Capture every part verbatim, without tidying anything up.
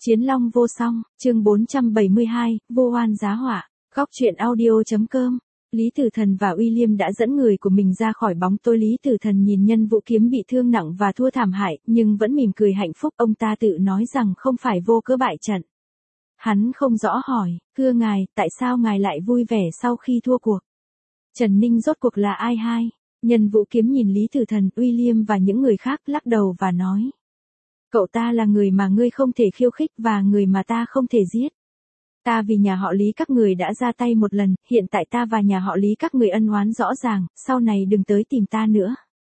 Chiến long vô song, chương bốn trăm bảy mươi hai, vô oan giá họa, góc truyện audio.com. Lý Tử Thần và William đã dẫn người của mình ra khỏi bóng tối. Lý Tử Thần nhìn Nhân Vũ Kiếm bị thương nặng và thua thảm hại, nhưng vẫn mỉm cười hạnh phúc. Ông ta tự nói rằng không phải vô cớ bại trận. Hắn không rõ hỏi, thưa ngài, tại sao ngài lại vui vẻ sau khi thua cuộc? Trần Ninh rốt cuộc là ai hai? Nhân Vũ Kiếm nhìn Lý Tử Thần, William và những người khác lắc đầu và nói. Cậu ta là người mà ngươi không thể khiêu khích và người mà ta không thể giết. Ta vì nhà họ Lý các người đã ra tay một lần, hiện tại ta và nhà họ Lý các người ân oán rõ ràng, sau này đừng tới tìm ta nữa.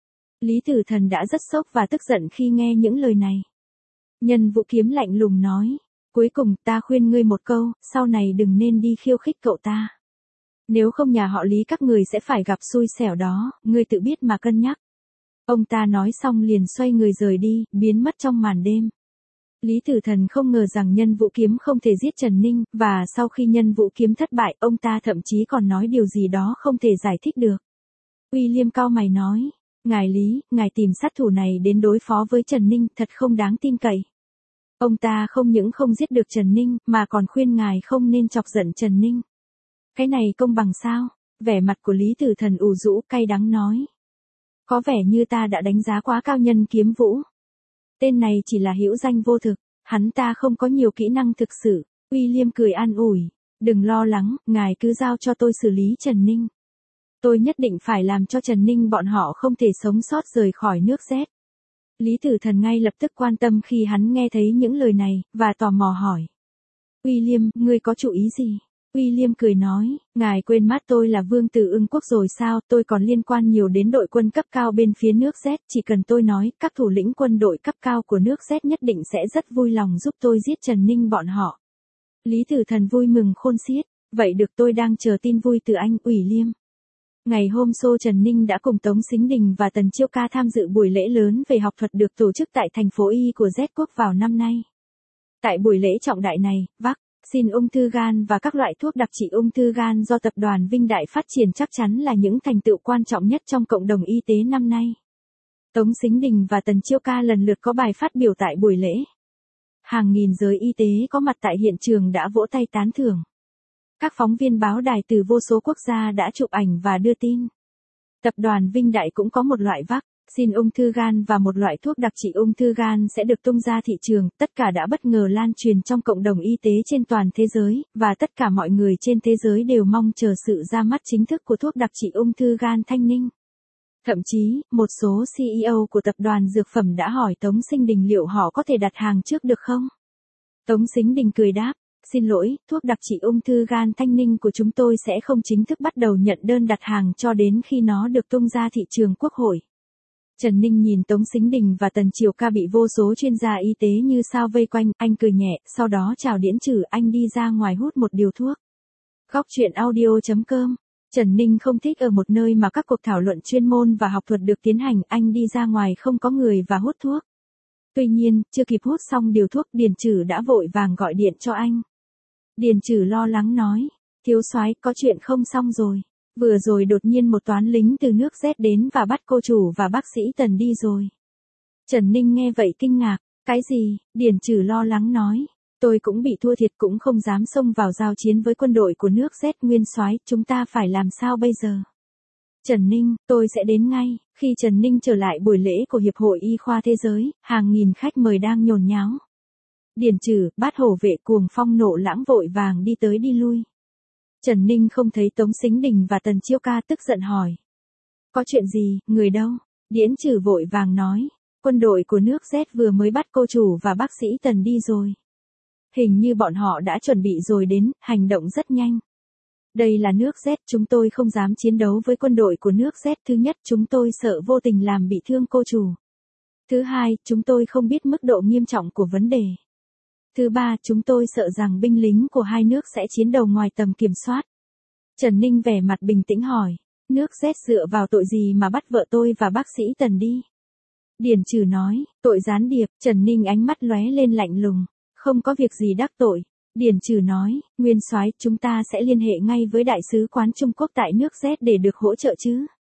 Lý Tử Thần đã rất sốc và tức giận khi nghe những lời này. Nhân Vũ Kiếm lạnh lùng nói, cuối cùng ta khuyên ngươi một câu, sau này đừng nên đi khiêu khích cậu ta. Nếu không nhà họ Lý các người sẽ phải gặp xui xẻo đó, ngươi tự biết mà cân nhắc. Ông ta nói xong liền xoay người rời đi, biến mất trong màn đêm. Lý Tử Thần không ngờ rằng Nhân Vũ Kiếm không thể giết Trần Ninh, và sau khi Nhân Vũ Kiếm thất bại, ông ta thậm chí còn nói điều gì đó không thể giải thích được. William cau mày nói, ngài Lý, ngài tìm sát thủ này đến đối phó với Trần Ninh, thật không đáng tin cậy. Ông ta không những không giết được Trần Ninh, mà còn khuyên ngài không nên chọc giận Trần Ninh. Cái này công bằng sao? Vẻ mặt của Lý Tử Thần ủ rũ cay đắng nói. Có vẻ như ta đã đánh giá quá cao Nhân Kiếm Vũ. Tên này chỉ là hữu danh vô thực, hắn ta không có nhiều kỹ năng thực sự. William cười an ủi, đừng lo lắng, ngài cứ giao cho tôi xử lý Trần Ninh. Tôi nhất định phải làm cho Trần Ninh bọn họ không thể sống sót rời khỏi nước Z. Lý Tử Thần ngay lập tức quan tâm khi hắn nghe thấy những lời này, và tò mò hỏi. William, ngươi có chủ ý gì? William cười nói, ngài quên mất tôi là vương tử Ưng Quốc rồi sao, tôi còn liên quan nhiều đến đội quân cấp cao bên phía nước Z, chỉ cần tôi nói, các thủ lĩnh quân đội cấp cao của nước Z nhất định sẽ rất vui lòng giúp tôi giết Trần Ninh bọn họ. Lý Tử Thần vui mừng khôn xiết, vậy được, tôi đang chờ tin vui từ anh, William. Ngày hôm sau Trần Ninh đã cùng Tống Sính Đình và Tần Chiêu Ca tham dự buổi lễ lớn về học thuật được tổ chức tại thành phố Y của Z quốc vào năm nay. Tại buổi lễ trọng đại này, vắc xin ung thư gan và các loại thuốc đặc trị ung thư gan do tập đoàn Vinh Đại phát triển chắc chắn là những thành tựu quan trọng nhất trong cộng đồng y tế năm nay. Tống Sính Đình và Tần Chiêu Ca lần lượt có bài phát biểu tại buổi lễ. Hàng nghìn giới y tế có mặt tại hiện trường đã vỗ tay tán thưởng. Các phóng viên báo đài từ vô số quốc gia đã chụp ảnh và đưa tin. Tập đoàn Vinh Đại cũng có một loại vắc xin ung thư gan và một loại thuốc đặc trị ung thư gan sẽ được tung ra thị trường, tất cả đã bất ngờ lan truyền trong cộng đồng y tế trên toàn thế giới, và tất cả mọi người trên thế giới đều mong chờ sự ra mắt chính thức của thuốc đặc trị ung thư gan Thanh Ninh. Thậm chí, một số xê e ô của tập đoàn dược phẩm đã hỏi Tống Sính Đình liệu họ có thể đặt hàng trước được không? Tống Sính Đình cười đáp, xin lỗi, thuốc đặc trị ung thư gan Thanh Ninh của chúng tôi sẽ không chính thức bắt đầu nhận đơn đặt hàng cho đến khi nó được tung ra thị trường quốc hội. Trần Ninh nhìn Tống Sính Đình và Tần Chiêu Ca bị vô số chuyên gia y tế như sao vây quanh, anh cười nhẹ, sau đó chào Điễn Trừ, anh đi ra ngoài hút một điều thuốc. Góc truyện audio.com. Trần Ninh không thích ở một nơi mà các cuộc thảo luận chuyên môn và học thuật được tiến hành, anh đi ra ngoài không có người và hút thuốc. Tuy nhiên, chưa kịp hút xong điều thuốc, Điền Trừ đã vội vàng gọi điện cho anh. Điền Trừ lo lắng nói, thiếu soái, có chuyện không xong rồi. Vừa rồi đột nhiên một toán lính từ nước Z đến và bắt cô chủ và bác sĩ Tần đi rồi. Trần Ninh nghe vậy kinh ngạc, cái gì? Điền Trừ lo lắng nói, tôi cũng bị thua thiệt cũng không dám xông vào giao chiến với quân đội của nước Z. Nguyên soái, chúng ta phải làm sao bây giờ? Trần Ninh, tôi sẽ đến ngay. Khi Trần Ninh trở lại buổi lễ của Hiệp hội Y khoa Thế giới, hàng nghìn khách mời đang nhốn nháo. Điền Trừ, Bát Hổ vệ Cuồng Phong nộ lãng vội vàng đi tới đi lui. Trần Ninh không thấy Tống Sính Đình và Tần Chiêu Ca tức giận hỏi. Có chuyện gì, người đâu? Điễn Trừ vội vàng nói, quân đội của nước Z vừa mới bắt cô chủ và bác sĩ Tần đi rồi. Hình như bọn họ đã chuẩn bị rồi đến, hành động rất nhanh. Đây là nước Z, chúng tôi không dám chiến đấu với quân đội của nước Z. Thứ nhất, chúng tôi sợ vô tình làm bị thương cô chủ. Thứ hai, chúng tôi không biết mức độ nghiêm trọng của vấn đề. Thứ ba, chúng tôi sợ rằng binh lính của hai nước sẽ chiến đấu ngoài tầm kiểm soát. Trần Ninh vẻ mặt bình tĩnh hỏi, nước Z dựa vào tội gì mà bắt vợ tôi và bác sĩ Tần đi? Điền Trừ nói, tội gián điệp. Trần Ninh ánh mắt lóe lên lạnh lùng, không có việc gì đắc tội. Điền Trừ nói, nguyên soái, chúng ta sẽ liên hệ ngay với đại sứ quán Trung Quốc tại nước Z để được hỗ trợ chứ.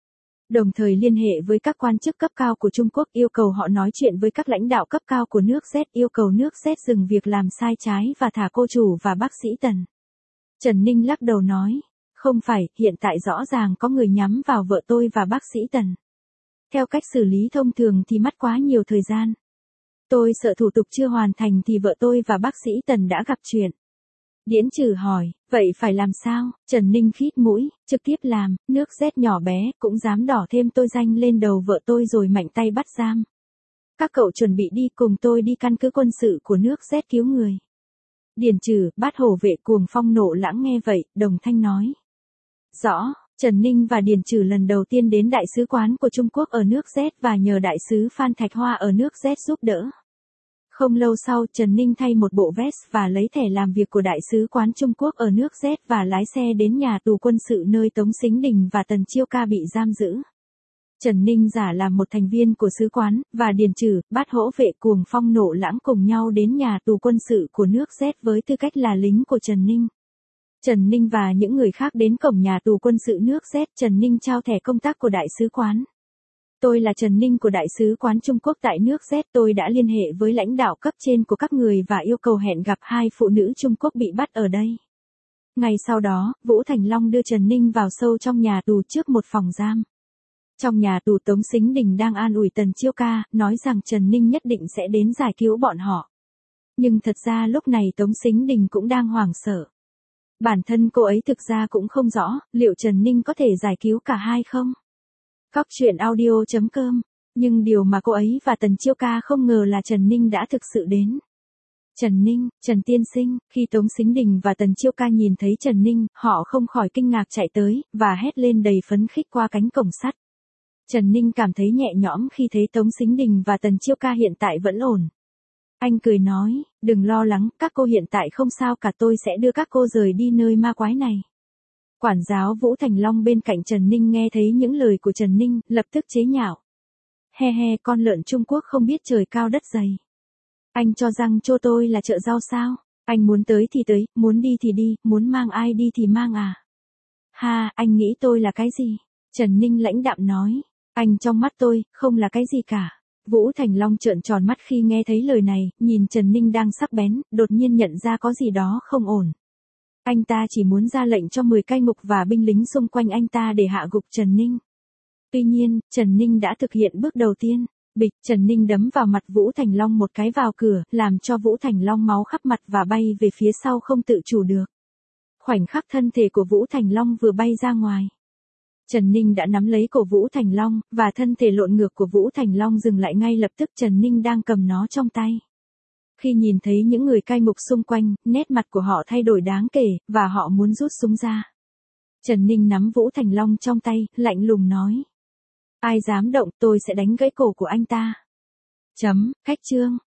Đồng thời liên hệ với các quan chức cấp cao của Trung Quốc yêu cầu họ nói chuyện với các lãnh đạo cấp cao của nước Z yêu cầu nước Z dừng việc làm sai trái và thả cô chủ và bác sĩ Tần. Trần Ninh lắc đầu nói, không phải, hiện tại rõ ràng có người nhắm vào vợ tôi và bác sĩ Tần. Theo cách xử lý thông thường thì mất quá nhiều thời gian. Tôi sợ thủ tục chưa hoàn thành thì vợ tôi và bác sĩ Tần đã gặp chuyện. Điễn Trừ hỏi, vậy phải làm sao? Trần Ninh khít mũi, trực tiếp làm, nước Z nhỏ bé, cũng dám đỏ thêm tôi danh lên đầu vợ tôi rồi mạnh tay bắt giam. Các cậu chuẩn bị đi cùng tôi đi căn cứ quân sự của nước Z cứu người. Điền Trừ, Bát Hổ vệ Cuồng Phong Nộ Lãng nghe vậy, đồng thanh nói. Rõ, Trần Ninh và Điền Trừ lần đầu tiên đến đại sứ quán của Trung Quốc ở nước Z và nhờ đại sứ Phan Thạch Hoa ở nước Z giúp đỡ. Không lâu sau, Trần Ninh thay một bộ vest và lấy thẻ làm việc của đại sứ quán Trung Quốc ở nước Z và lái xe đến nhà tù quân sự nơi Tống Sính Đình và Tần Chiêu Ca bị giam giữ. Trần Ninh giả làm một thành viên của sứ quán, và Điền Trừ, Bát Hổ vệ Cuồng Phong Nộ Lãng cùng nhau đến nhà tù quân sự của nước Z với tư cách là lính của Trần Ninh. Trần Ninh và những người khác đến cổng nhà tù quân sự nước Z, Trần Ninh trao thẻ công tác của đại sứ quán. Tôi là Trần Ninh của đại sứ quán Trung Quốc tại nước Z, tôi đã liên hệ với lãnh đạo cấp trên của các người và yêu cầu hẹn gặp hai phụ nữ Trung Quốc bị bắt ở đây. Ngày sau đó, Vũ Thành Long đưa Trần Ninh vào sâu trong nhà tù trước một phòng giam. Trong nhà tù Tống Sính Đình đang an ủi Tần Chiêu Ca, nói rằng Trần Ninh nhất định sẽ đến giải cứu bọn họ. Nhưng thật ra lúc này Tống Sính Đình cũng đang hoảng sợ. Bản thân cô ấy thực ra cũng không rõ, liệu Trần Ninh có thể giải cứu cả hai không? Góc truyện audio chấm com. Nhưng điều mà cô ấy và Tần Chiêu Ca không ngờ là Trần Ninh đã thực sự đến. Trần Ninh, Trần Tiên Sinh, khi Tống Sính Đình và Tần Chiêu Ca nhìn thấy Trần Ninh, họ không khỏi kinh ngạc chạy tới, và hét lên đầy phấn khích qua cánh cổng sắt. Trần Ninh cảm thấy nhẹ nhõm khi thấy Tống Sính Đình và Tần Chiêu Ca hiện tại vẫn ổn. Anh cười nói, đừng lo lắng, các cô hiện tại không sao cả, tôi sẽ đưa các cô rời đi nơi ma quái này. Quản giáo Vũ Thành Long bên cạnh Trần Ninh nghe thấy những lời của Trần Ninh, lập tức chế nhạo. He he, con lợn Trung Quốc không biết trời cao đất dày. Anh cho rằng chỗ tôi là chợ rau sao? Anh muốn tới thì tới, muốn đi thì đi, muốn mang ai đi thì mang à? Ha, anh nghĩ tôi là cái gì? Trần Ninh lãnh đạm nói, anh trong mắt tôi, không là cái gì cả. Vũ Thành Long trợn tròn mắt khi nghe thấy lời này, nhìn Trần Ninh đang sắc bén, đột nhiên nhận ra có gì đó không ổn. Anh ta chỉ muốn ra lệnh cho mười cai ngục và binh lính xung quanh anh ta để hạ gục Trần Ninh. Tuy nhiên, Trần Ninh đã thực hiện bước đầu tiên. Bịch, Trần Ninh đấm vào mặt Vũ Thành Long một cái vào cửa, làm cho Vũ Thành Long máu khắp mặt và bay về phía sau không tự chủ được. Khoảnh khắc thân thể của Vũ Thành Long vừa bay ra ngoài. Trần Ninh đã nắm lấy cổ Vũ Thành Long, và thân thể lộn ngược của Vũ Thành Long dừng lại ngay lập tức. Trần Ninh đang cầm nó trong tay. Khi nhìn thấy những người cai ngục xung quanh, nét mặt của họ thay đổi đáng kể, và họ muốn rút súng ra. Trần Ninh nắm Vũ Thành Long trong tay, lạnh lùng nói. Ai dám động, tôi sẽ đánh gãy cổ của anh ta. Chấm, khách chương.